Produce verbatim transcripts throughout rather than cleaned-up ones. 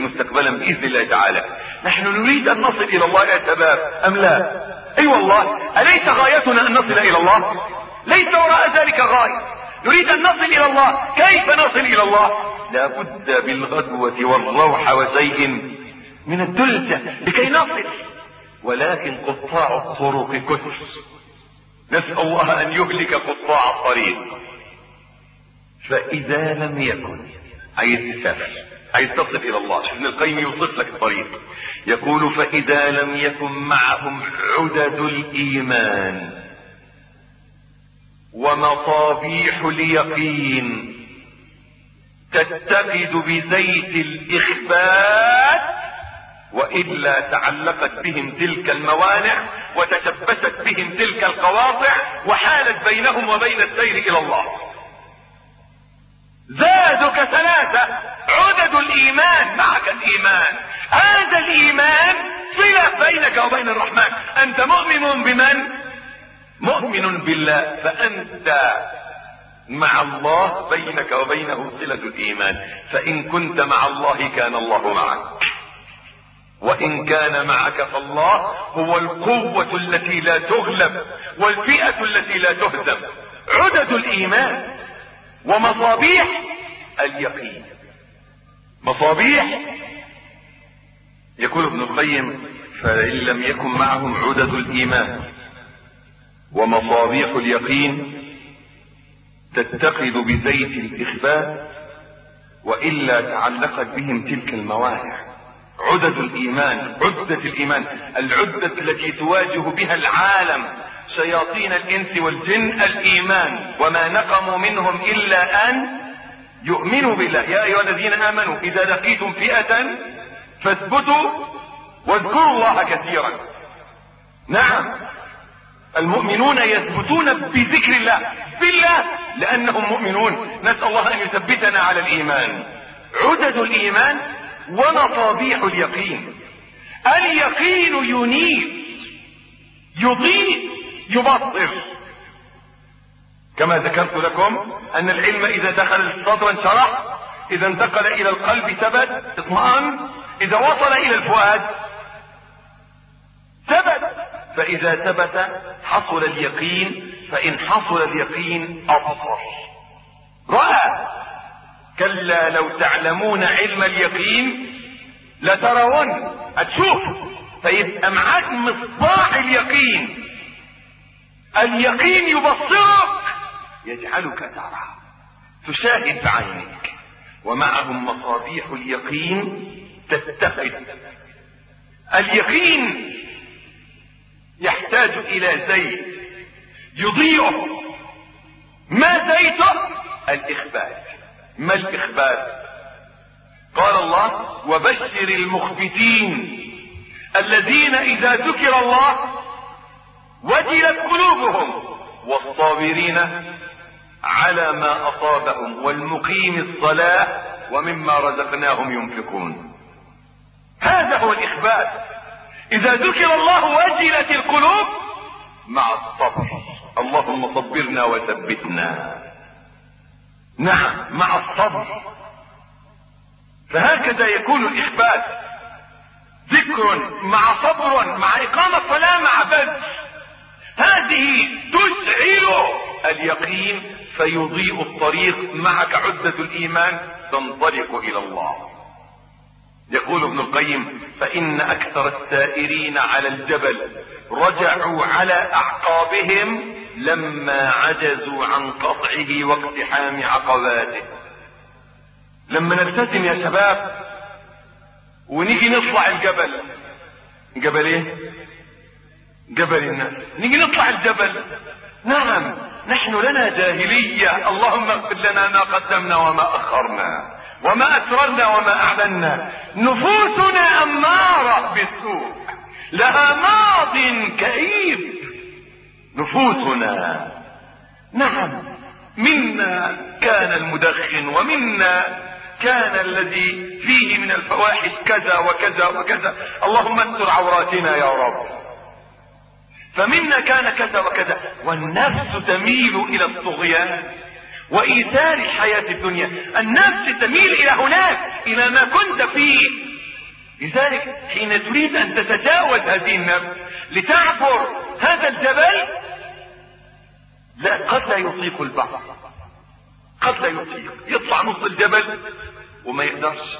سيأتي مستقبلا بإذن الله تعالى. نحن نريد أن نصل إلى الله يا شباب أم لا؟ أي أيوة والله، أليس غايتنا أن نصل إلى الله؟ ليس وراء ذلك غاية. نريد أن نصل إلى الله. كيف نصل إلى الله؟ لا بد بالغدوة والروح وشيء من الدلجة لكي نصل، ولكن قطاع الطرق كثر. نسأل الله أن يهلك قطاع الطريق. فإذا لم يكن، عايز تسافر، عايز تصل إلى الله، ابن القيم يوصف لك الطريق، يقول فإذا لم يكن معهم عدد الإيمان ومصابيح اليقين تتقد بزيت الإخبات، وإلا تعلقت بهم تلك الموانع وتشبثت بهم تلك القواطع وحالت بينهم وبين السير إلى الله. زادك ثلاثة: عدد الإيمان، معك الإيمان، هذا الإيمان صلة بينك وبين الرحمن. أنت مؤمن بمن؟ مؤمن بالله، فأنت مع الله، بينك وبينه صلة الإيمان. فإن كنت مع الله كان الله معك، وإن كان معك فالله هو القوة التي لا تغلب والفئة التي لا تهزم. عدد الإيمان ومصابيح اليقين. مصابيح، يقول ابن القيم فإن لم يكن معهم عدد الإيمان ومصابيح اليقين تتقد بزيت الإخبات، وإلا تعلقت بهم تلك الموانع. عدد الإيمان، عدة الإيمان، العدة التي تواجه بها العالم شياطين الإنس والجن، الإيمان. وما نقموا منهم إلا أن يؤمنوا بالله. يا أيها الذين آمنوا إذا لقيتم فئة فاثبتوا واذكروا الله كثيرا. نعم، المؤمنون يثبتون بذكر الله، بالله، لأنهم مؤمنون. نسأل الله أن يثبتنا على الإيمان. عدد الإيمان ومصابيح اليقين. اليقين ينير، يضيء، يبصر. كما ذكرت لكم أن العلم إذا دخل الصدر انشرح، إذا انتقل إلى القلب ثبت اطمئن، إذا وصل إلى الفؤاد ثبت. فإذا ثبت حصل اليقين، فإن حصل اليقين أبصر، رأى. كلا لو تعلمون علم اليقين لترون، هتشوف. فيبقى معاك مصباح اليقين. اليقين يبصرك، يجعلك ترى، تشاهد بعينك. ومعهم مصابيح اليقين تتخذ. اليقين يحتاج إلى زيت يضيئه. ما زيته؟ الإخبات. ما الإخبات؟ قال الله وبشر المخبتين الذين إذا ذكر الله وجلت قلوبهم والصابرين على ما أصابهم والمقيم الصلاة ومما رزقناهم ينفقون. هذا هو الإخبات. إذا ذكر الله وجلت القلوب مع الصبر. اللهم صبرنا وثبتنا. نعم، مع الصبر. فهكذا يكون الإخبات، ذكر مع صبر مع إقامة صلاة مع بذل. هذه تشعل اليقين فيضيء الطريق. معك عدة الإيمان تنطلق إلى الله. يقول ابن القيم فإن أكثر السائرين على الجبل رجعوا على أعقابهم لما عجزوا عن قطعه واقتحام عقباته. لما نلتزم يا شباب ونيجي نطلع الجبل، جبل ايه؟ جبل الناس. نيجي نطلع الجبل، نعم نحن لنا جاهلية. اللهم اغفر لنا ما قدمنا وما أخرنا وما أسررنا وما أعلنا. نفوسنا أمارة بالسوء، لها ماض كئيب. نفوسنا، نعم، منا كان المدخن ومنا كان الذي فيه من الفواحش كذا وكذا وكذا. اللهم استر عوراتنا يا رب. فمنا كان كذا وكذا. والنفس تميل إلى الطغيان وإيثار الحياة الدنيا. النفس تميل إلى هناك، إلى ما كنت فيه. لذلك حين تريد ان تتجاوز هذه النفس لتعبر هذا الجبل، لا قد لا يطيق البعض، قد لا يطيق، يطلع نص الجبل وما يقدرش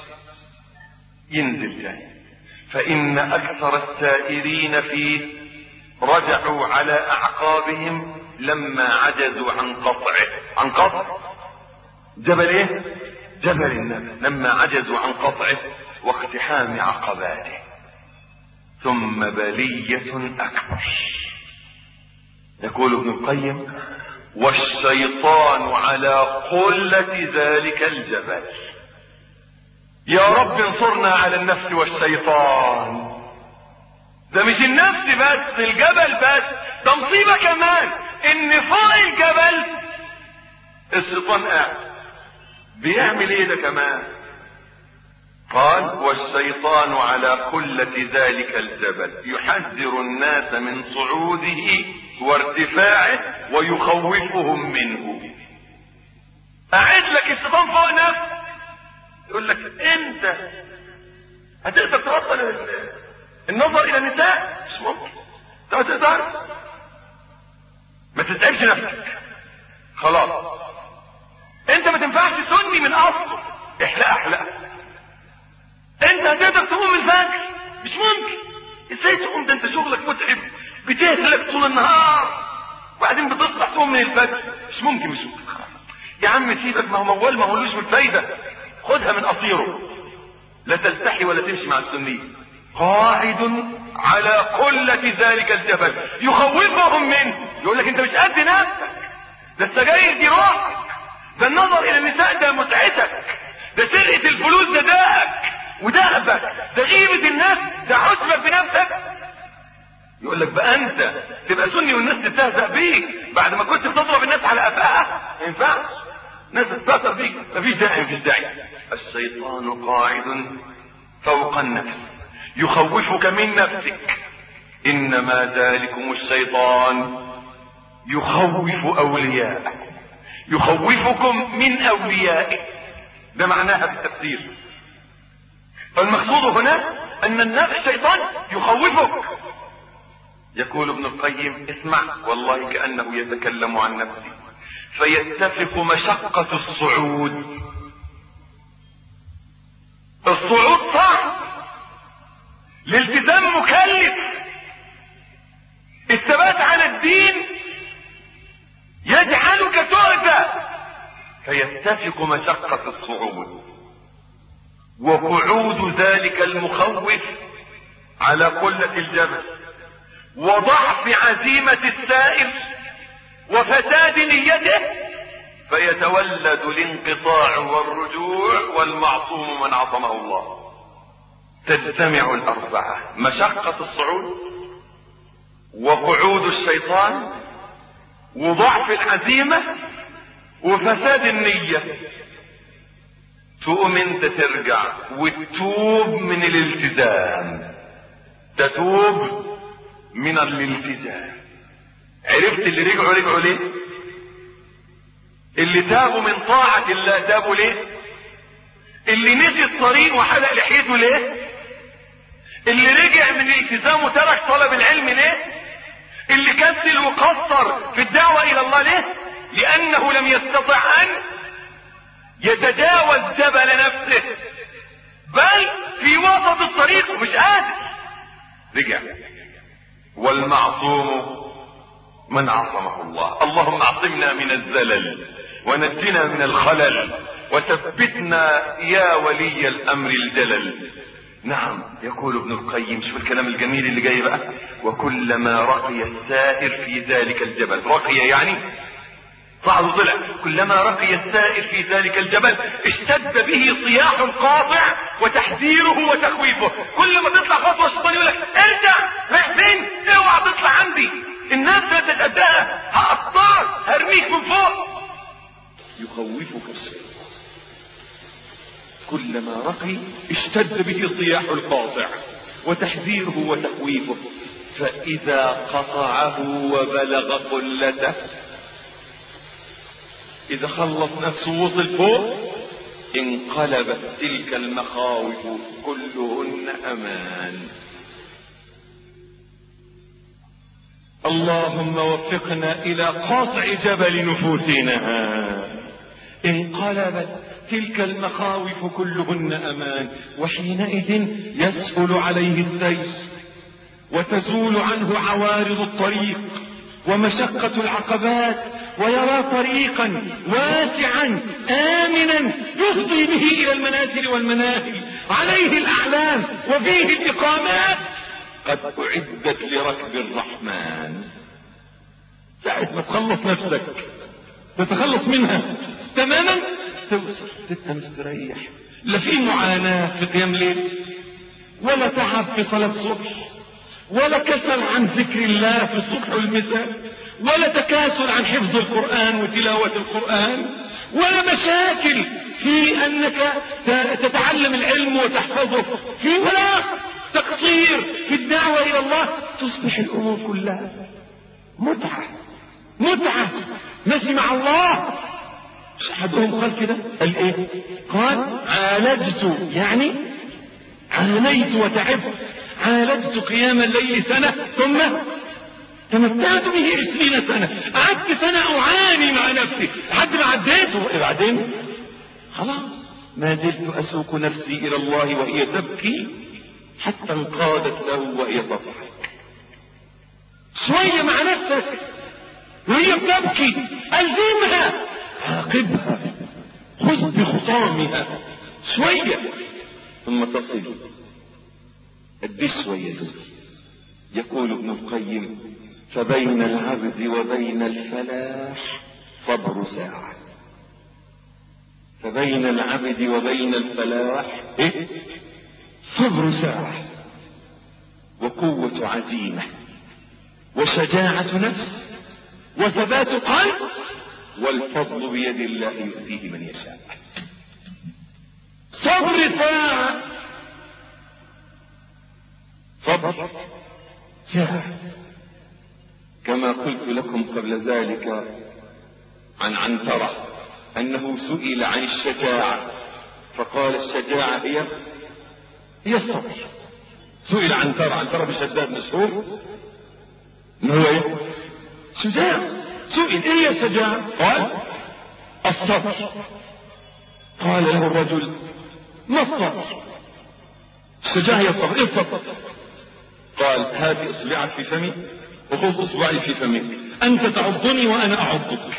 ينزل تاني. فإن أكثر السائرين فيه رجعوا على أعقابهم لما عجزوا عن قطعه. عن قطع جبل ايه؟ جبل النبي، لما عجزوا عن قطعه واقتحام عقباته. ثم بلية أكبر، يقول ابن القيم: والشيطان على قلة ذلك الجبل. يا رب انصرنا على النفس والشيطان. ده مش النفس بس، الجبل بس، ده مصيبة كمان ان فوق الجبل الشيطان قاعد بيعمل ايه ده كمان؟ قال: والشيطان على قلة ذلك الجبل يحذر الناس من صعوده وارتفاعه ويخوفهم منه. قاعد لك الشيطان فوق نفسك يقول لك انت هتقدر تبطل النظر الى النساء؟ مش ممكن، انت ما تقدرش، ما تتعبش نفسك، خلاص انت ما تنفعش سني من اصله، احلق احلق. انت هتقدر تقوم الفجر؟ مش ممكن، ازاي تقوم؟ ده انت شغلك متعب، بتهلك طول النهار وبعدين بتصبح تقوم من الفجر؟ مش ممكن، مش ممكن. يا عم سيبك، ما هو موال ما هولوش بالفايده، خدها من قصيره، لا تلتحي ولا تمشي مع السنين. قاعد على قلة ذلك الجبل يخوفهم منه، يقول لك انت مش قد نفسك، ده السجاير دي روحك، ده النظر الى النساء ده متعتك، ده سرقة الفلوس ده داءك ودهبك، ده غيبة الناس ده حسبك بنفسك. يقول لك بقى انت تبقى سني والناس تستهزأ بيك بعد ما كنت بتضرب الناس على قفاها؟ ما ينفعش، الناس تستهزأ بيك، مفيش داعي مفيش داعي. الشيطان قاعد فوق النفس يخوفك من نفسك، انما ذلكم الشيطان يخوف اولياءه، يخوفكم من اوليائه، ده معناها بالتفسير. فالمقصود هنا ان النفس الشيطان يخوفك. يقول ابن القيم: اسمع، والله كأنه يتكلم عن نفسه، فيتفق مشقة الصعود. الصعود صعب، الالتزام مكلف، الثبات على الدين يجعلك تؤذى، فيتفق مشقة الصعود وقعود ذلك المخوف على قلة الجبل وضعف عزيمة السائر وفساد نيته، فيتولد الانقطاع والرجوع، والمعصوم من عصمه الله. تجتمع الأربعة: مشقة الصعود، وقعود الشيطان، وضعف العزيمة، وفساد النية. تقوم انت ترجع وتتوب من الالتزام، تتوب من الالتزام. عرفت اللي رجعوا رجعوا ليه؟ اللي تابوا من طاعة الله تابوا ليه؟ اللي نسي الطريق وحلق لحيته ليه؟ اللي رجع من الالتزام وترك طلب العلم ليه؟ اللي كسل وقصر في الدعوة الى الله ليه؟ لانه لم يستطع ان يتجاوز جبل نفسه، بل في وسط الطريق مش قادر، رجع. والمعصوم من عصمه الله. اللهم اعصمنا من الزلل ونجنا من الخلل وثبتنا يا ولي الامر الجلل. نعم، يقول ابن القيم، شوف الكلام الجميل اللي جاي بقى: وكلما رقي السائر في ذلك الجبل، رقي يعني صعد وطلع، كلما رقي السائر في ذلك الجبل اشتد به صياح قاطع وتحذيره وتخويفه. كل ما تطلع خطوه الشيطان يقول لك ارجع، رايح فين؟ اوعى تطلع عندي، الناس لا تتأداها، هقطعك، هرميك من فوق. يخوفك الشيطان، كلما رقي اشتد به صياح القاطع وتحذيره وتخويفه، فإذا قطعه وبلغ قلته، إذا خلص نفسه وصل فوق، انقلبت تلك المخاوف كلهن الأمان. اللهم وفقنا إلى قاطع جبل نفوسنا. انقلبت تلك المخاوف كلهن أمان، وحينئذ يسهل عليه السير وتزول عنه عوارض الطريق ومشقة العقبات، ويرى طريقا واسعا آمنا يفضي به إلى المنازل والمناهل، عليه الأعلام وفيه الإقامات، قد أعدت لركب الرحمن. ساعة ما تخلص نفسك تتخلص منها تماما توصل تبقى مستريح، لا في معاناة في قيام ليل، ولا تعب في صلاة الصبح، ولا كسل عن ذكر الله في الصبح والمساء، ولا تكاسل عن حفظ القرآن وتلاوة القرآن، ولا مشاكل في أنك تتعلم العلم وتحفظه، في ولا تقصير في الدعوة إلى الله. تصبح الأمور كلها متعة متعة ماشي مع الله. مش أحدهم قال كده؟ قال إيه؟ قال عالجت، يعني عانيت وتعبت، عالجت قيام الليل سنة ثم تمتعت به عشرين سنة. قعدت سنة أعاني مع نفسي لحد ما عديته، بعدين خلاص ما زلت أسوق نفسي إلى الله وهي تبكي حتى انقادت له وهي تضحك. شوية مع نفسك وهي بتبكي ألزمها، عاقبها، خذ بخصامها شوية ثم تصل. قد شوية يقول ابن القيم: فبين العبد وبين الفلاح صبر ساعة. فبين العبد وبين الفلاح إيه؟ صبر ساعة، وقوة عزيمة، وشجاعة نفس، وثبات قلب، والفضل بيد الله يؤتيه من يشاء. صبر ساعة، صبر ساعة. كما قلت لكم قبل ذلك عن عنترة أنه سئل عن الشجاعة فقال: الشجاعة هي هي الصبر. سئل عنترة، عنترة بشداد مشهور إنه هو إيه؟ شجاع. سئل: إيه هي الشجاعة؟ قال: الصبر. قال له الرجل: ما الصبر؟ الشجاعة هي الصبر. إيه الصبر؟ قال: هات إصبعك في فمي وخذ إصبعي في فمك، أنت تعضني وأنا أعضك.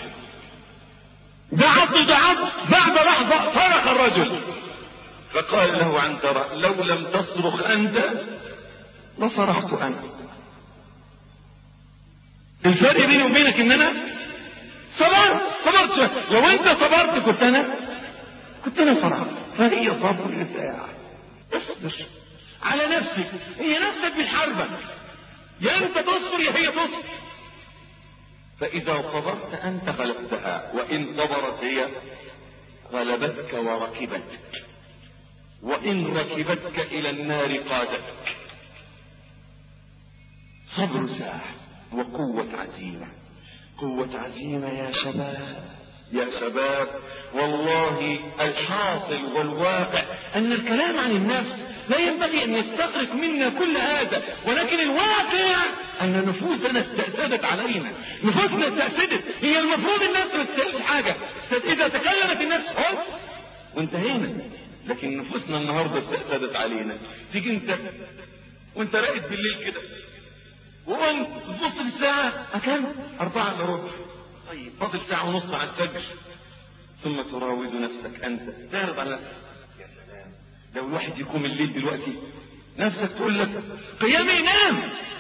دعض دعض، بعد لحظة صرخ الرجل فقال له عنترة: لو لم تصرخ أنت لصرخت أنا. الفرق بيني وبينك إن أنا صبرت صبرت شوية. لو أنت صبرت كنت أنا كنت أنا صرخت. فهي صبر ساعة. اصبر على نفسك، هي نفسك بالحربة، يا أنت تصبر يا هي تصبر. فإذا صبرت أنت غلبتها، وإن صبرت هي غلبتك وركبتك، وإن ركبتك إلى النار قادتك. صبر ساعة وقوة عزيمة. قوة عزيمة يا شباب يا شباب. والله الحاصل والواقع أن الكلام عن النفس لا ينبغي أن يستغرق منا كل هذا، ولكن الواقع أن نفوسنا استأسدت علينا. نفوسنا استأسدت، هي المفروض النفس ما تستأسدش حاجة. إذا تكلمت النفس خلاص وانتهينا، لكن نفوسنا النهاردة استأسدت علينا. تيجي انت وانت راقد بالليل كده وقمت تبص في الساعة أكم؟ أربعة إلا ربع. طيب فاضل ساعة ونص على الفجر، ثم تراود نفسك أنت، تعرض على نفسك. يا سلام لو الواحد يقوم الليل دلوقتي نفسك تقول لك قيام ينام.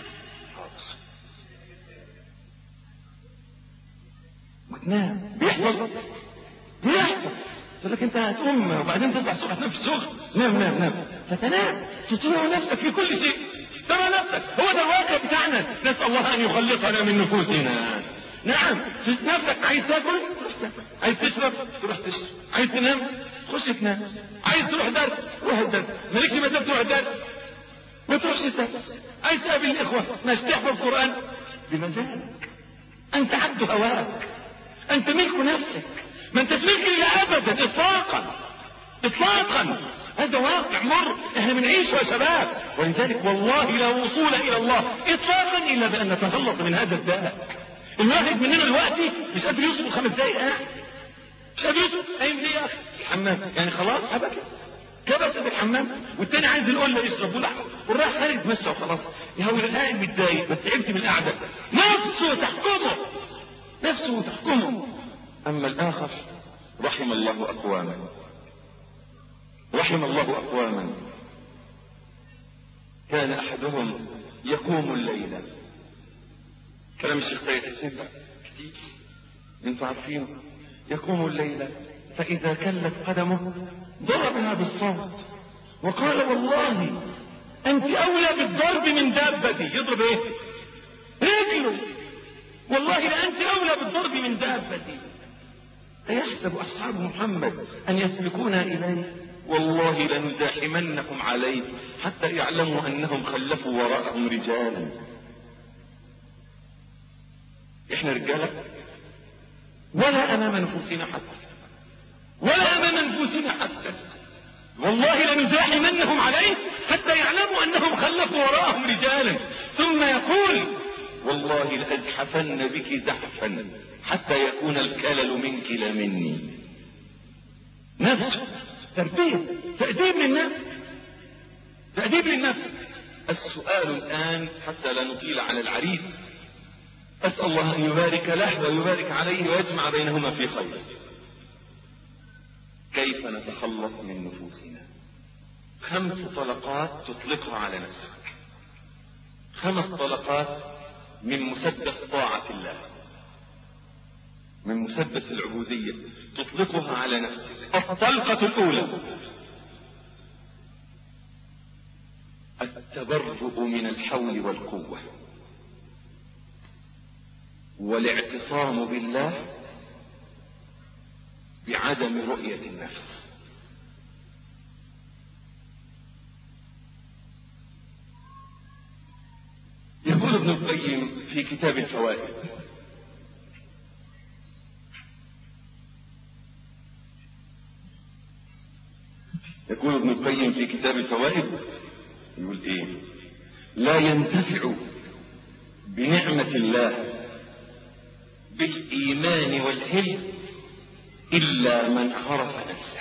وتنام. بيحصل بيحصل تقول لك انت هتقوم وبعدين تصبح الصبح تنام في الشغل. نام نام نام فتنام، تطيع نفسك في كل شيء، ترى نفسك. هو ده الواقع بتاعنا. نسأل الله أن يخلصنا من نفوسنا. نعم نفسك عايز تاكل تروح تاكل، عايز تشرب تروح تشرب، عايز تنام تخش تنام، عايز تروح درس روح الدرس، مالكش مزاج تروح درس ما تروحش الدرس، عايز تقابل الإخوة مش تحفظ قرآن بمزاجك. أنت عبد هواك، أنت ملك نفسك، ما أنتش ملك إلا أبدا إطلاقا إطلاقا. هذا واقع مر احنا بنعيشه يا شباب. ولذلك والله لا وصول الى الله اطلاقا الا بان نتخلص من هذا الداء. الواحد مننا دلوقتي مش قادر يصبر خمس دقايق قاعد، مش قادر يصبر. قايم ليه يا اخي؟ الحمام يعني خلاص هبكي كبس في الحمام، والتاني عايز القله يشرب ولا والراح خارج يتمشى وخلاص. يا هو قاعد متضايق بس تعبت من القعده، نفسه تحكمه، نفسه تحكمه. اما الاخر رحم الله اقواما، رحم الله اقواما كان احدهم يقوم الليل. كلام الشيخ سيد حسين كتير انتوا عارفينه. يقوم الليل فاذا كلت قدمه ضربها بالصوت وقال والله انت اولى بالضرب من دابتي. يضرب ايه؟ رجله. والله لانت اولى بالضرب من دابتي. ايحسب اصحاب محمد ان يسبقونا اليه؟ والله لنزاحمنكم عليه حتى يعلموا انهم خلفوا وراءهم رجالا. احنا رجاله ولا امام نفوسنا حتى، ولا امام نفوسنا حتى. والله لنزاحمنهم عليه حتى يعلموا انهم خلفوا وراءهم رجالا. ثم يقول والله لازحفن بك زحفا حتى يكون الكلل منك لا مني. نفس ترتيب تأديب للنفس، تأديب للنفس. السؤال الآن حتى لا نطيل على العريس، أسأل الله أن يبارك له ويبارك عليه ويجمع بينهما في خير. كيف نتخلص من نفوسنا؟ خمس طلقات تطلقها على نفسك، خمس طلقات من مسدس طاعة الله، من مسدس العبودية تطلقها على نفسك. الطلقة الأولى التبرؤ من الحول والقوة والاعتصام بالله بعدم رؤية النفس. يقول ابن القيم في كتاب الفوائد يقول ابن القيم في كتاب الفوائد يقول ايه؟ لا ينتفع بنعمة الله بالإيمان والحلم إلا من عرف نفسه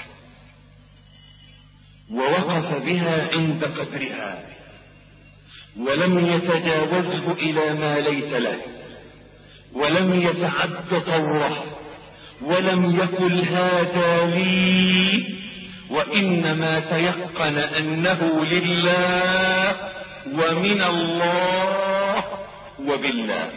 ووقف بها عند قدرها ولم يتجاوزه إلى ما ليس له ولم يتعد طوره ولم يقل هذا لي، وإنما تيقن أنه لله ومن الله وبالله.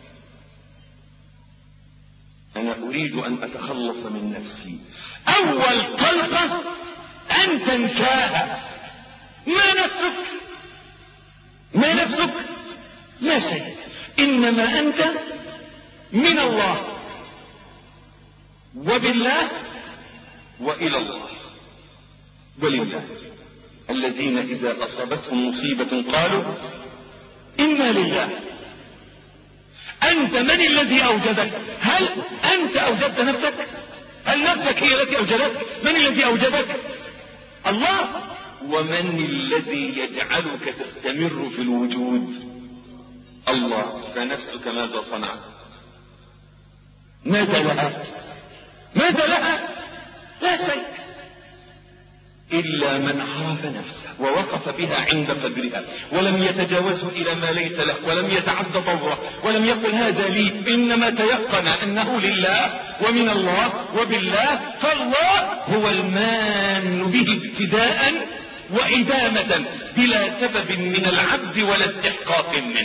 أنا أريد أن أتخلص من نفسي. أول طلقة أن تنساها. ما نفسك؟ ما نفسك؟ لا شيء، إنما أنت من الله وبالله وإلى الله ولله. الذين إذا أصابتهم مصيبة قالوا إنا لله. أنت من الذي أوجدك؟ هل أنت أوجدت نفسك؟ هل نفسك هي التي أوجدتك؟ من الذي أوجدك؟ الله. ومن الذي يجعلك تستمر في الوجود؟ الله. فنفسك ماذا صنعت؟ ماذا لها؟ ماذا لها؟ لا شيء إلا من عرف نفسه ووقف بها عند قدرها ولم يتجاوزه إلى ما ليس له ولم يتعد طوره ولم يقل هذا لي، إنما تيقن أنه لله ومن الله وبالله. فالله هو المان به ابتداء وإدامة بلا سبب من العبد ولا استحقاق منه.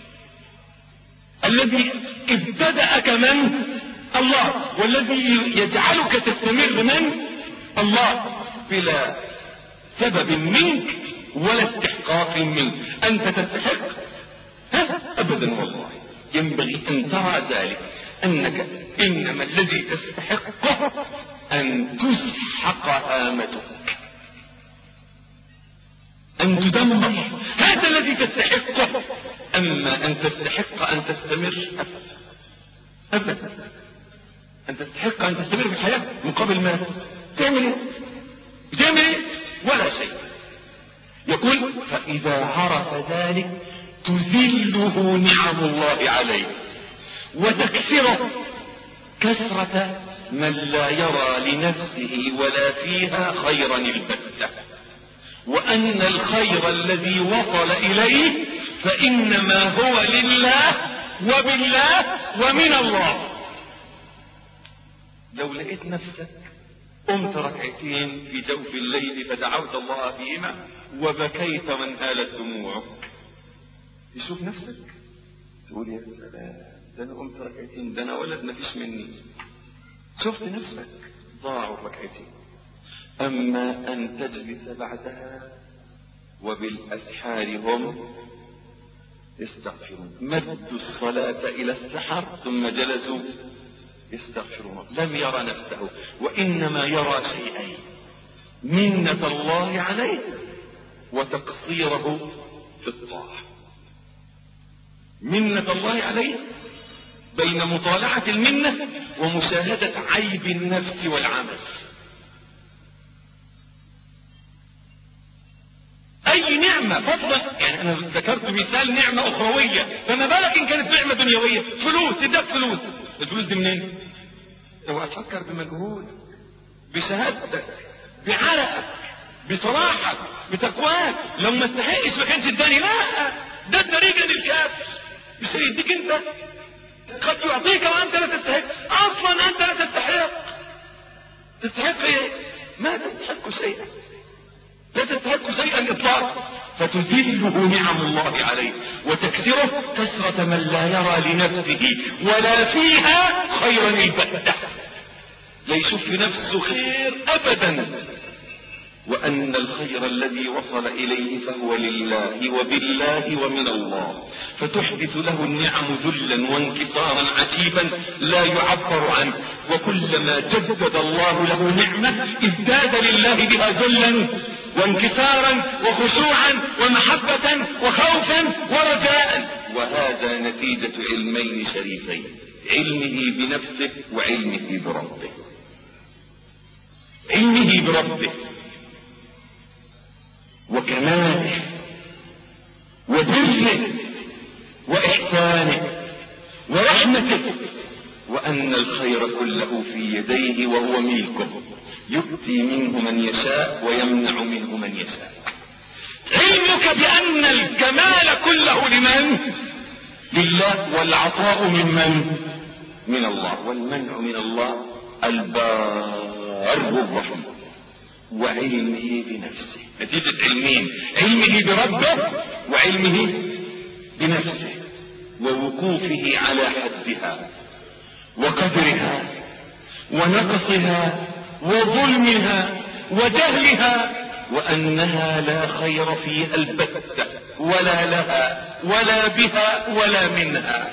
الذي ابتدأك من؟ الله. والذي يجعلك تستمر من؟ الله، بلا سبب منك ولا استحقاق منك. أنت تستحق؟ ها؟ أبدا والله. ينبغي أن ترى ذلك أنك إنما الذي تستحقه أن تسحق هامتك، أن تدمر. هذا الذي تستحقه. أما أن تستحق أن تستمر أبدا. أن تستحق أن تستمر في الحياة مقابل ما تعمل إيه؟ بتعمل إيه؟ ولا شيء. يقول فإذا عرف ذلك تذله نعم الله عليه وتكسره كسرة من لا يرى لنفسه ولا فيها خيرا البتة، وأن الخير الذي وصل إليه فإنما هو لله وبالله ومن الله. لو لقيت نفسك قمت ركعتين في جوف الليل فدعوت الله فيهما وبكيت وانهالت دموعك، تشوف نفسك تقول يا سلام ده انا قمت ركعتين، ده انا ولد ما فيش مني. شفت نفسك ضاعوا ركعتين. اما ان تجلس بعدها وبالاسحار هم يستغفرون، مدوا الصلاة الى السحر ثم جلسوا يستغفرون. لم يرى نفسه وانما يرى شيئين: منة الله عليه وتقصيره في الطاعة. منة الله عليه بين مطالعة المنة ومشاهدة عيب النفس والعمل. اي نعمة فضلا، يعني انا ذكرت مثال نعمة اخروية، فما بالك ان كانت نعمة دنيوية؟ فلوس، اداك فلوس، الفلوس دي منين؟ اوعى تفكر بمجهود، بشهادتك، بعرقك، بصراحك، بتقواك. لو ما استحقش ما كانش اداني، لا، ده الطريقة للكافر، مش هيديك انت، قد يعطيك وانت لا تستحق، اصلا انت لا تستحق. تستحق ايه؟ ما تستحق شيئا، لا تستحق شيئا اطلاقا. فتذله نعم الله عليه وتكسره كسرة من لا يرى لنفسه ولا فيها خيرا البتة، لا يشوف في نفسه خير ابدا، وان الخير الذي وصل اليه فهو لله وبالله ومن الله. فتحدث له النعم ذلا وانكسارا عجيبا لا يعبر عنه، وكلما جدد الله له نعمة ازداد لله بها ذلا وانكسارا وخشوعا ومحبة وخوفا ورجاء. وهذا نتيجة علمين شريفين: علمه بنفسه وعلمه بربه. علمه بربه وكماله وبره وإحسانه ورحمته، وأن الخير كله في يديه وهو ملكه، يؤتي منه من يشاء ويمنع منه من يشاء. علمك بأن الكمال كله لمن؟ لله، والعطاء من من؟ من الله، والمنع من الله البار الرحيم. وعلمه بنفسه، نتيجة علمين: علمه بربه وعلمه بنفسه، ووقوفه على حدها وقدرها ونقصها وظلمها وجهلها، وأنها لا خير فيها البتة، ولا لها ولا بها ولا منها.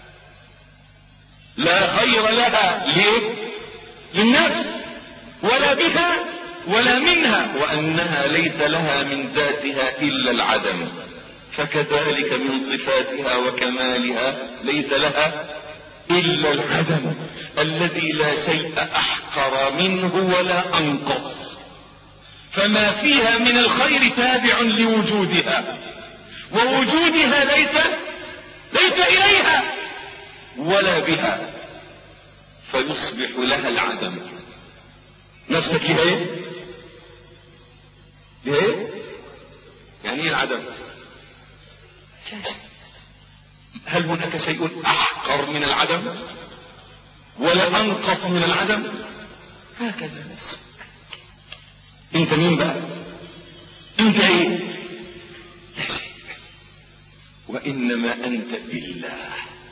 لا خير لها، ليه؟ للنفس، ولا بها ولا منها، وأنها ليس لها من ذاتها إلا العدم، فكذلك من صفاتها وكمالها ليس لها إلا العدم الذي لا شيء أحقر منه ولا أنقص. فما فيها من الخير تابع لوجودها، ووجودها ليس ليس إليها ولا بها، فيصبح لها العدم. نفسك لها ايه؟ لها ايه؟ يعني ايه العدم؟ هل هناك شيء احقر من العدم ولا انقص من العدم؟ هكذا نفسك. انت مين بقى؟ انت ايه؟ لا شيء، وانما انت بالله.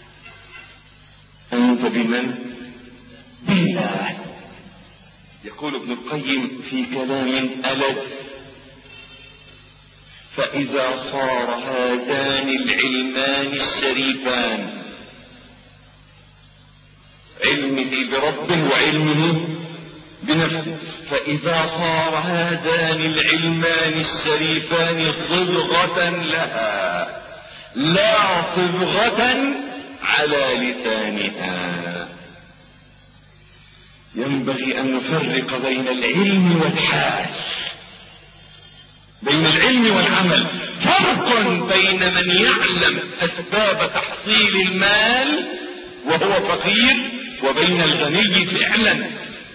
انت بمن؟ بالله. يقول ابن القيم في كلام ألذ: فإذا صار هذان العلمان الشريفان، علمه بربه وعلمه بنفسه، فإذا صار هذان العلمان الشريفان صبغة لها لا صبغة على لسانها. ينبغي أن نفرق بين العلم والحال. بين العلم والعمل، فرق بين من يعلم أسباب تحصيل المال وهو فقير وبين الغني فعلا.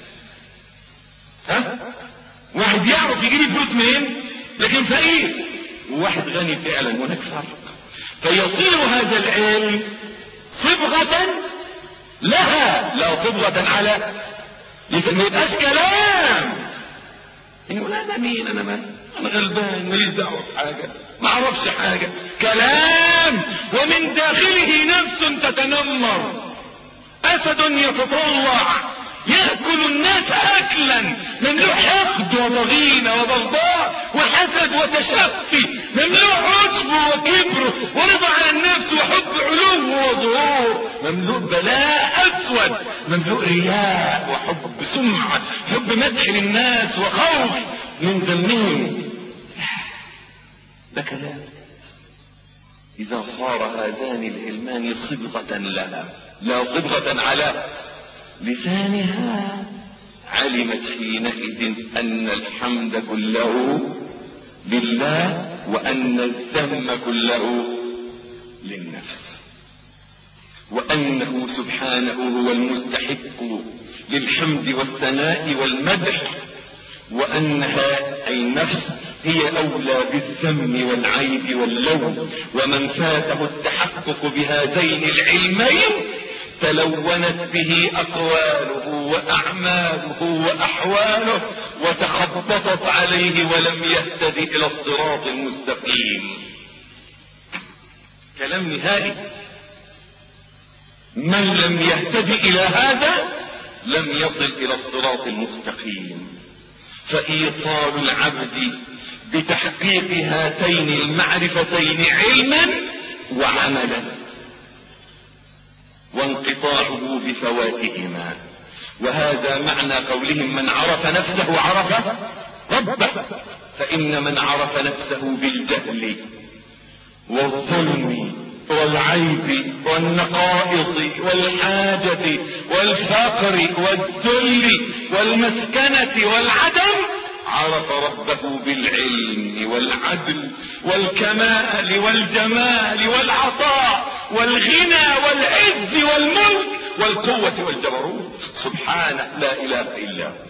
ها؟ واحد يعرف يجيب فلوس منين لكن فقير، وواحد غني فعلا، هناك فرق. فيصير هذا العلم صبغة لها لا صبغة على، ما يبقاش كلام يقول انا مين، انا مين، انا غلبان ماليش دعوه بحاجه، ما اعرفش حاجه. كلام ومن داخله نفس تتنمر، اسد يتطلع يأكل الناس أكلا مملوء حقد وضغينة وبغضاء وحسد وتشفي، مملوء عجب وكبر ورضا على النفس وحب علو وظهور، مملوء بلاء أسود، مملوء رياء وحب سمعة، حب مدح للناس وخوف من ذمهم. ده كلام إذا صار هذان العلمان صبغة لها لا صبغة على لسانها، علمت حينئذ أن الحمد كله لله وأن الذم كله للنفس، وأنه سبحانه هو المستحق للحمد والثناء والمدح، وأنها أي النفس هي أولى بالذم والعيب واللوم. ومن فاته التحقق بهذين العلمين تلونت به أقواله وأعماله وأحواله وتخبطت عليه ولم يهتدي إلى الصراط المستقيم. كلام نهائي. من لم يهتدي إلى هذا لم يصل إلى الصراط المستقيم. فإيصال العبد بتحقيق هاتين المعرفتين علما وعملا، وانقطاعه بفواتهما. وهذا معنى قولهم من عرف نفسه عرف ربه، فإن من عرف نفسه بالجهل والظلم والعيب والنقائص والحاجة والفقر والذل والمسكنة والعدم عرف ربه بالعلم والعدل والكمال والجمال والعطاء والغنى والعز والملك والقوة والجبروت سبحانه لا إله إلا هو.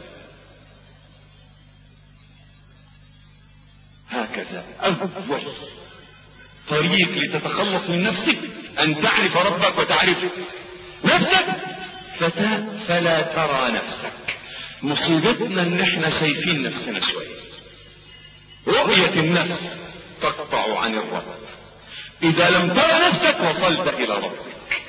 هكذا أول طريق لتتخلص من نفسك أن تعرف ربك وتعرف نفسك فلا ترى نفسك. مصيبتنا ان احنا شايفين نفسنا شوية. رؤية النفس تقطع عن الرب. اذا لم ترى نفسك وصلت الى ربك.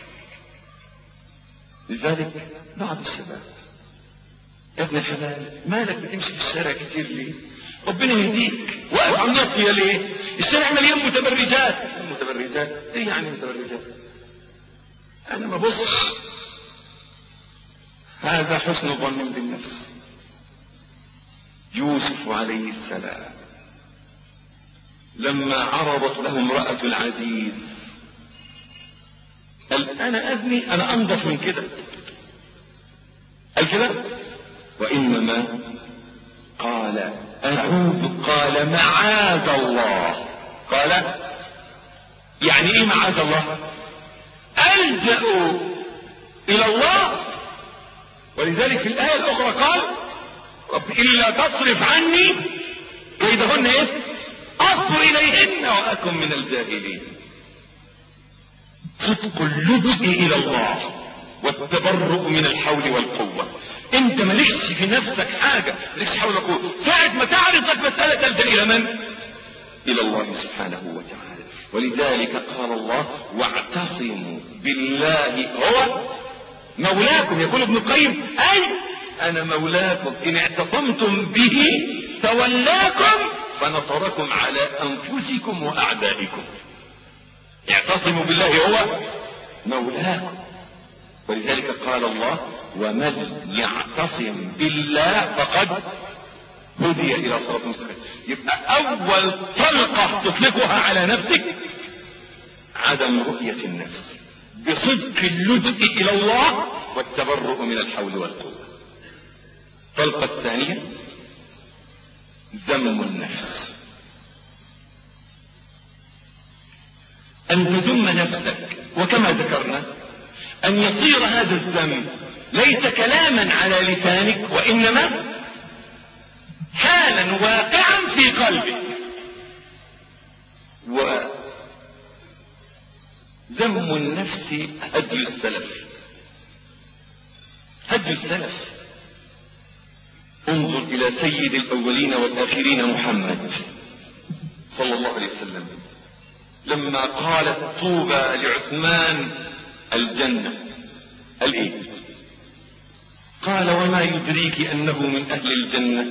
لذلك بعض الشباب يا ابن الحلال مالك بتمشي في الشارع كتير ليه؟ ربنا يهديك. واقف على الناصية ليه؟ الشارع مليان متبرجات. متبرجات ايه يعني متبرجات؟ انا ما بص. هذا حسن ظن بالنفس. يوسف عليه السلام لما عرضت له امرأة العزيز قال انا ابني انا انظف من كده. قال كده وانما قال اعوذ قال معاذ الله. قال يعني ايه معاذ الله؟ الجأ الى الله. ولذلك في الآية الأخرى قال رب إلا تصرف عني كيدهن إيه؟ أصب إليهن وأكن من الجاهلين. صدق اللجوء إلى الله والتبرؤ من الحول والقوة. أنت مالكش في نفسك حاجة، مالكش حول وقوة. ساعة ما تعرض لك مسألة تلجأ إلى من؟ إلى الله سبحانه وتعالى. ولذلك قال الله واعتصموا بالله هو مولاكم. يقول ابن القيم اي انا مولاكم ان اعتصمتم به تولاكم فنصركم على انفسكم واعدائكم. اعتصموا بالله هو مولاكم. ولذلك قال الله ومن يعتصم بالله فقد هدي الى صراط مستقيم. يبقى اول طلقة تطلقها على نفسك عدم رؤية النفس بصدق اللجوء الى الله والتبرؤ من الحول والقوة. الطلقة الثانية ذم النفس أن تذم نفسك، وكما ذكرنا أن يصير هذا الذم ليس كلاما على لسانك، وإنما حالا واقعا في قلبك. وذم النفس هدي السلف، هدي السلف. انظر إلى سيد الأولين والآخرين محمد صلى الله عليه وسلم لما قالت طوبى لعثمان الجنة، قال ايه؟ قال وما يدريك أنه من أهل الجنة؟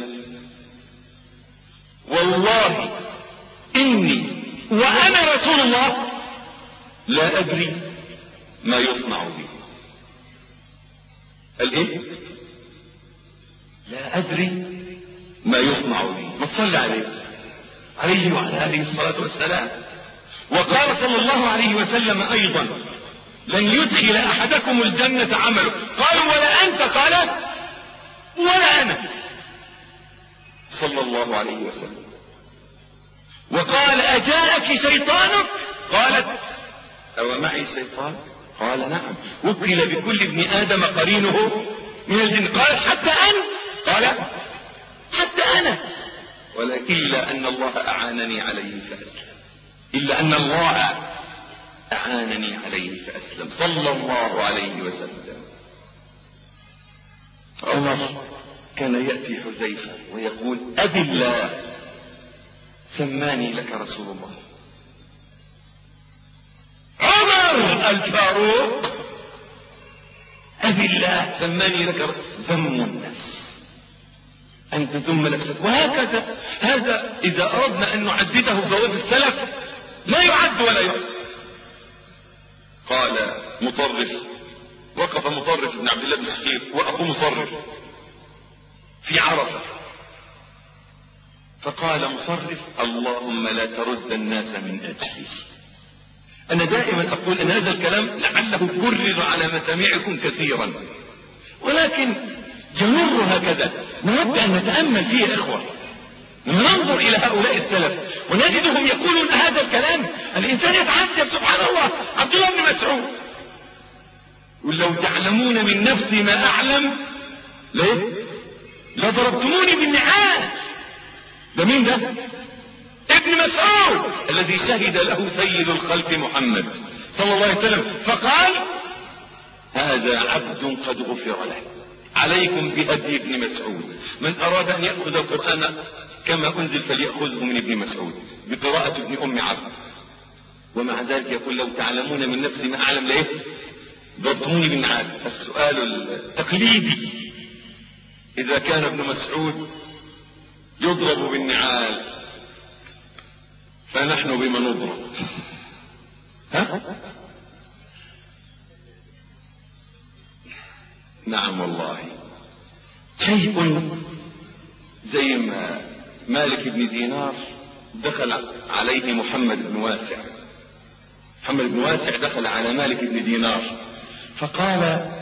والله إني وأنا رسول الله لا أدري ما يصنع بي. قال ايه؟ لا أدري ما يصنع بي. ما تصلي عليه عليه وعلى آله الصلاة والسلام. وقال صلى الله عليه وسلم أيضا لن يدخل أحدكم الجنة عمله. قالوا ولا أنت؟ قال ولا أنا، صلى الله عليه وسلم. وقال أجاءك شيطانك؟ قالت أو معي شيطان؟ قال نعم. وكل بكل ابن آدم قرينه من الجن. قال حتى أنت؟ قال حتى أنا، ولكن إلا أن الله أعانني عليه فأسلم، إلا أن الله أعانني عليه فأسلم، صلى الله عليه وسلم. عمر كان يأتي حذيفة ويقول أبي الله سماني لك رسول الله. عمر الفاروق أبي الله سماني لك رسول. ذم النفس، أن تذم نفسك. وهكذا هذا إذا أردنا أن نعدده بواب السلف لا يعد ولا يحصى. قال مطرف، وقف مطرف بن عبد الله بن شخير وأبو مصرف في عرفة، فقال مصرف اللهم لا ترد الناس من أجلي. أنا دائما أقول أن هذا الكلام لعله كرر على مسامعكم كثيرا، ولكن يمر هكذا. نود أن نتأمل فيه يا إخوة، ننظر إلى هؤلاء السلف ونجدهم يقولون هذا الكلام. الإنسان يتعجب سبحان الله. عبد الله بن مسعود ولو تعلمون من نفسي ما أعلم ليه لضربتموني بالنعال. ده مين ده؟ ابن مسعود الذي شهد له سيد الخلق محمد صلى الله عليه وسلم، فقال هذا عبد قد غفر له. عليكم بهدي ابن مسعود. من أراد أن يأخذ القرآن كما أنزل فليأخذه من ابن مسعود بقراءة ابن أم عبد. ومع ذلك يقول لو تعلمون من نفسي ما أعلم ليه ضربتموني بالنعال. السؤال التقليدي إذا كان ابن مسعود يضرب بالنعال فنحن بما نضرب؟ ها؟ نعم والله. شيء زي ما مالك بن دينار دخل عليه محمد بن واسع. محمد بن واسع دخل على مالك بن دينار فقال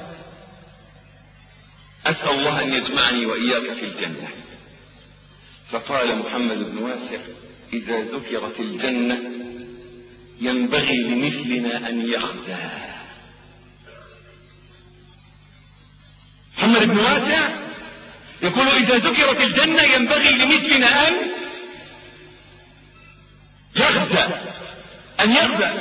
أسأل الله أن يجمعني وإياك في الجنة. فقال محمد بن واسع إذا ذكرت الجنة ينبغي لمثلنا أن يخزى. محمد بن واسع يقول إذا ذكرت الجنة ينبغي لمثلنا أن يخزى. أن يخزى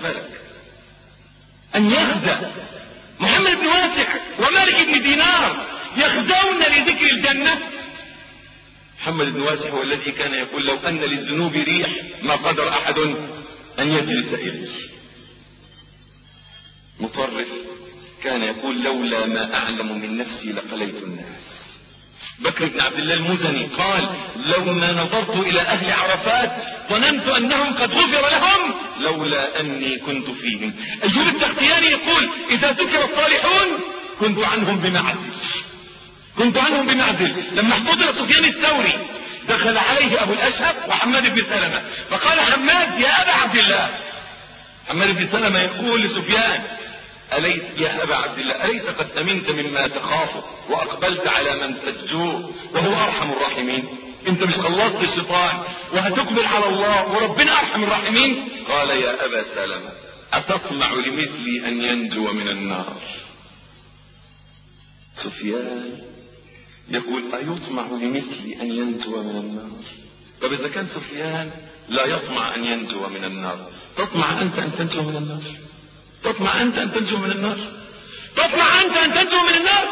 أن يخزى محمد بن واسع ومالك بن دينار يخزون لذكر الجنة. محمد بن واسع هو الذي كان يقول لو أن للذنوب ريح ما قدر أحد أن يجلس إليه. مطرف كان يقول لولا ما أعلم من نفسي لقليت الناس. بكر بن عبد الله المزني قال لو ما نظرت إلى أهل عرفات ظننت أنهم قد غفر لهم لولا أني كنت فيهم. أيوب التختياني يقول إذا ذكر الصالحون كنت عنهم بمعزل كنت عنهم بمعزل. لما احتضر سفيان الثوري دخل عليه أبو الأشهب وحماد بن سلمة فقال حماد يا أبا عبد الله. حماد بن سلمة يقول لسفيان أليس يا أبا عبد الله أليس قد أمنت مما تخافه وأقبلت على من ترجوه وهو أرحم الراحمين؟ أنت مش خلصت الشيطان وهتقبل على الله وربنا أرحم الراحمين؟ قال يا أبا سلمة أتطمع لمثلي أن ينجو من النار؟ سفيان يقول أيطمع لمثلي أن ينجو من النار؟ طب إذا كان سفيان لا يطمع أن ينجو من النار، تطمع أنت أن تنجو من النار؟ تطمع أنت أن تنجو من النار؟ تطمع أنت أن تنجو من النار؟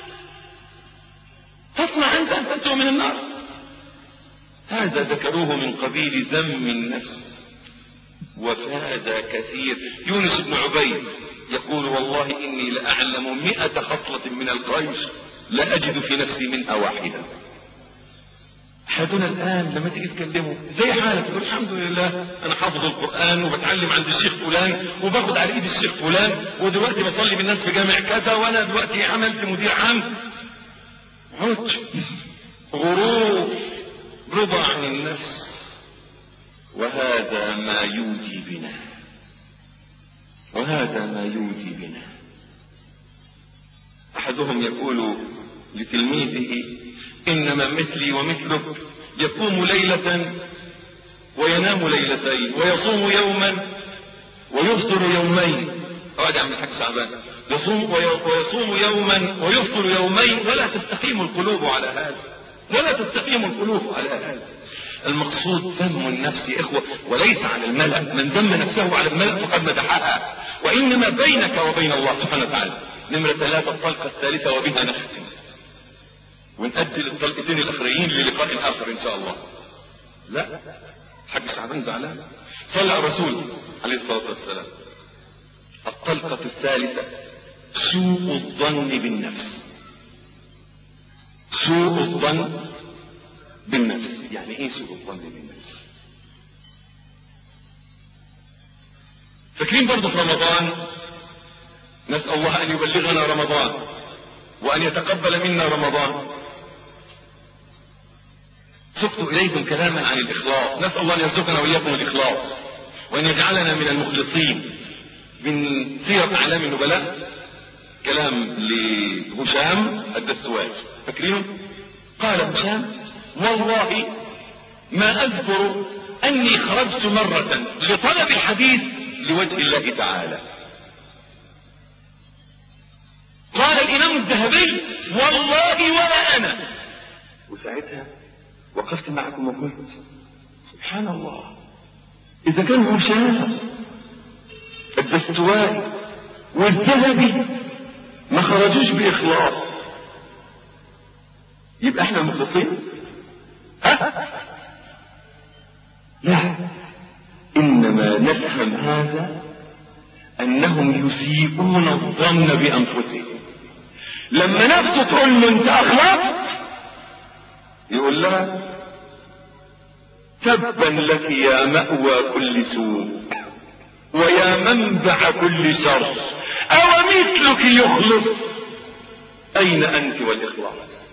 تطمع أنت أن تنجو من النار؟ هذا ذكروه من قبيل ذم النفس وفاز كثير. يونس بن عبيد يقول والله إني لأعلم مئة خصلة من الخير لا أجد في نفسي منها واحدة. أحدنا الآن لما تيجي تكلمه زي حالك يقول الحمد لله أنا حافظ القرآن وبتعلم عند الشيخ فلان وباخد على إيد الشيخ فلان ودلوقتي بصلي بالناس في جامع كذا وأنا دلوقتي عملت مدير عام. عج، غرور، رضا عن النفس، وهذا ما يودي بنا، وهذا ما يودي بنا. أحدهم يقول لتلميذه إنما مثلي ومثلك يقوم ليلة وينام ليلتين ويصوم يوما ويفطر يومين. أقعد يا عم الحاج شعبان، يصوم ويصوم يوما ويفطر يومين ولا تستقيم القلوب على هذا، ولا تستقيم القلوب على هذا. المقصود ذم النفس يا إخوة، وليس على الملأ. من ذم نفسه على الملأ فقد مدحها، وإنما بينك وبين الله سبحانه وتعالى. نمرة ثلاثة الطلقة الثالثة وبها نختم ونأجل الطلقتين الأخرين للقاء آخر إن شاء الله. لا، حق شعبان زعلان. صلى على الرسول عليه الصلاة والسلام. الطلقة الثالثة سوء الظن بالنفس. سوء الظن بالنفس يعني ايه سوء الظن بالنفس؟ فاكرين برضه في رمضان نسأل الله أن يبلغنا رمضان وأن يتقبل منا رمضان. سقت إليكم كلاما عن الإخلاص، نسأل الله أن يرزقنا وإياكم الإخلاص وأن يجعلنا من المخلصين. من سيرة أعلام النبلاء كلام لهشام الدستوائي، فاكرينه؟ قال هشام والله ما أذكر أني خرجت مرة لطلب الحديث لوجه الله تعالى. قال الإمام الذهبي والله ولا أنا. وساعتها وقفت معكم وقلت سبحان الله، إذا كان هشام الدستوائي والذهبي ما خرجوش بإخلاص يبقى احنا مخلصين؟ ها؟ لا، إنما نفهم هذا أنهم يسيئون الظن بأنفسهم. لما نفسه تقول له أنت أخلصت يقول لها تبا لك يا مأوى كل سوء ويا منبع كل شر، أو مثلك يخلص، أين أنت والإخلاص؟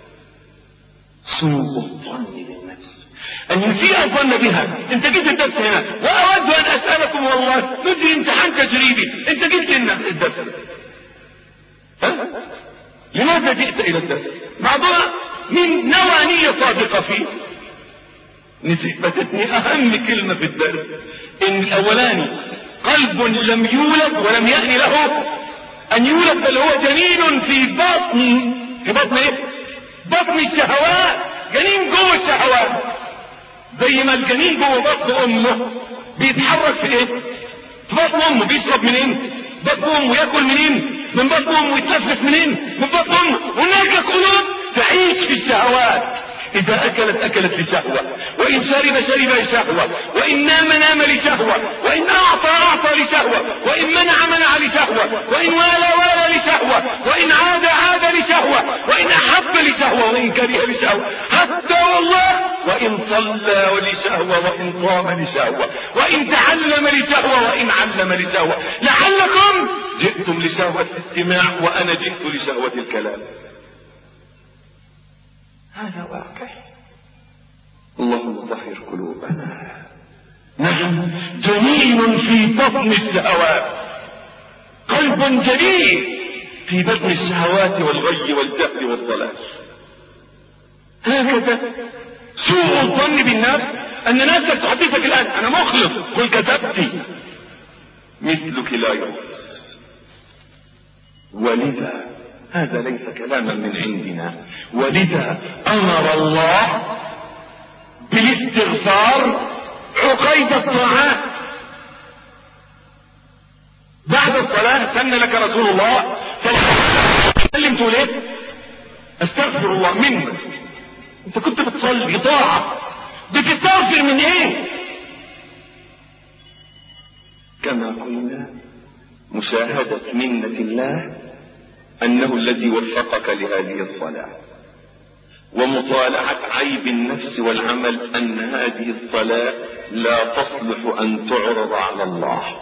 سوء الظن بالنفس، أن يسيء الظن بها. أنت جيت الدرس هنا وأود أن أسألكم والله ندري امتحان تجريبي، أنت جيت الدرس ها؟ لماذا جئت إلى الدرس؟ بعضها من نوانية صادقة فيه. نثبتتني أهم كلمة في الدرس إن الأولاني قلب لم يولد ولم يأن له أن يولد، بل هو جنين في بطن في بطن إيه؟ بطن الشهوات، جنين جوه الشهوات. زي ما الجنين جوه بطن أمه بيتحرك في إيه؟ في بطن أمه. بيشرب منين؟ بطن أمه. يأكل منين؟ من بطن أمه. يتنفس منين؟ من بطن أمه. هناك قلوب تعيش في الشهوات، إذا أكلت أكلت لشهوة، وإن شرب شرب لشهوة، وإن نام نام لشهوة، وإن أعطى أعطى لشهوة، وإن منع منع لشهوة، وإن والى والى لشهوة، وإن عاد عاد لشهوة، وإن أحب لشهوة، وإن كره لشهوة، حتى والله وإن صلى لشهوة، وإن صام لشهوة، وإن تعلم لشهوة، وإن علم لشهوة. لعلكم جئتم لشهوة الاستماع وأنا جئت لشهوة الكلام. هذا واقع. اللهم طهر قلوبنا. نحن جنين في بطن الشهوات، قلب جنين في بطن الشهوات والغي والجهل والضلال. هكذا سوء الظن بالناس ان ناسك تحدثك الان انا مخلص، قل كذبتي، مثلك لا يخلص. ولذا هذا ليس كلاما من عندنا، ولذا امر الله بالاستغفار عقيد الطاعات. بعد الصلاة سن لك رسول الله صلى الله عليه وسلم تقول ايه؟ استغفر الله منك. انت كنت بتصلي طاعة، بتستغفر من ايه؟ كما قلنا مشاهدة منة الله انه الذي وفقك لهذه الصلاة، ومطالعة عيب النفس والعمل ان هذه الصلاة لا تصلح ان تعرض على الله.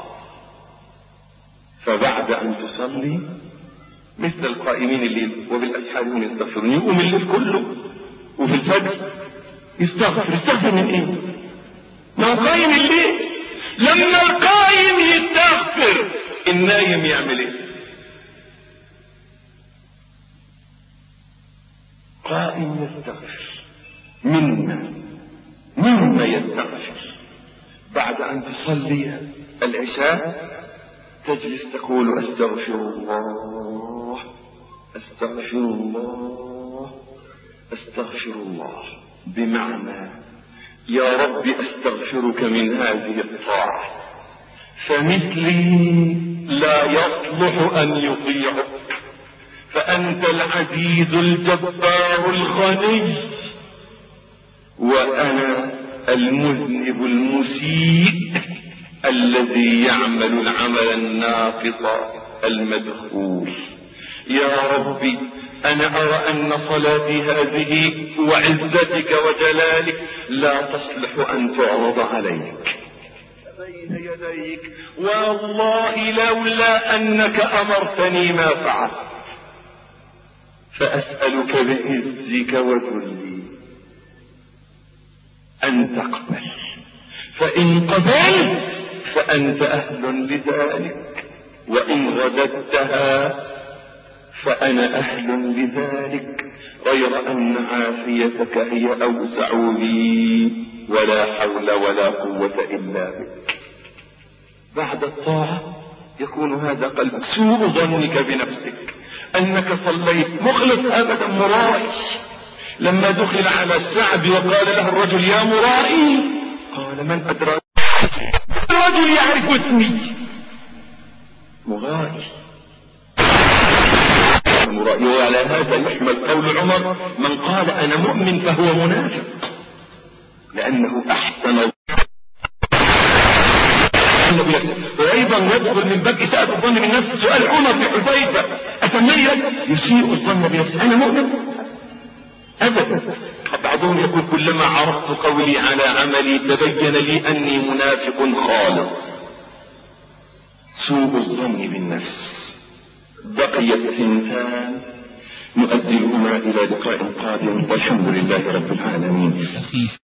فبعد ان تصلي مثل القائمين الليل وبالاسحار هم يستغفرون، يقوم الليل كله وفي الفجر يستغفر. يستغفر من ايه؟ ما قائم الليل. لما القائم يستغفر النايم يعمل ايه؟ قائم يستغفر مما مما يستغفر. بعد ان تصلي العشاء تجلس تقول استغفر الله استغفر الله استغفر الله، بمعنى يا رب استغفرك من هذه الطاعة، فمثلي لا يصلح ان يطيعك، فانت العزيز الجبار الغني، وانا المذنب المسيء الذي يعمل العمل الناقص المدخول. يا ربي انا ارى ان صلاتي هذه وعزتك وجلالك لا تصلح ان تعرض عليك بين يديك، والله لولا انك امرتني ما فعلت، فاسألك بعزك وذلي ان تقبل، فان قبلت فأنت أهل لذلك، وإن غددتها فأنا أهل لذلك، غير أن عافيتك هي أوسع لي، ولا حول ولا قوة إلا بك. بعد الطاعة يكون هذا قلبك، سوء ظنك بنفسك أنك صليت مخلص أبدا مرائي. لما دخل على الشعب وقال له الرجل يا مرائي، قال من أدراك الرجل يعرف اسمي؟ مرائي. مرائي. وعلى هذا يحمل قول عمر من قال انا مؤمن فهو منافق، لانه احسن. وايضا يدخل من باب اساءة الظن بالنفس سؤال عمر في حذيفة اتميز يسيء الظن بنفسه انا مؤمن؟ ابدا. بعضهم يقول كلما عرفت قولي على عملي تبين لي اني منافق خالص. سوء الظن بالنفس. بقيت ثنتان نؤدلهما الى لقاء قادم، والحمد لله رب العالمين.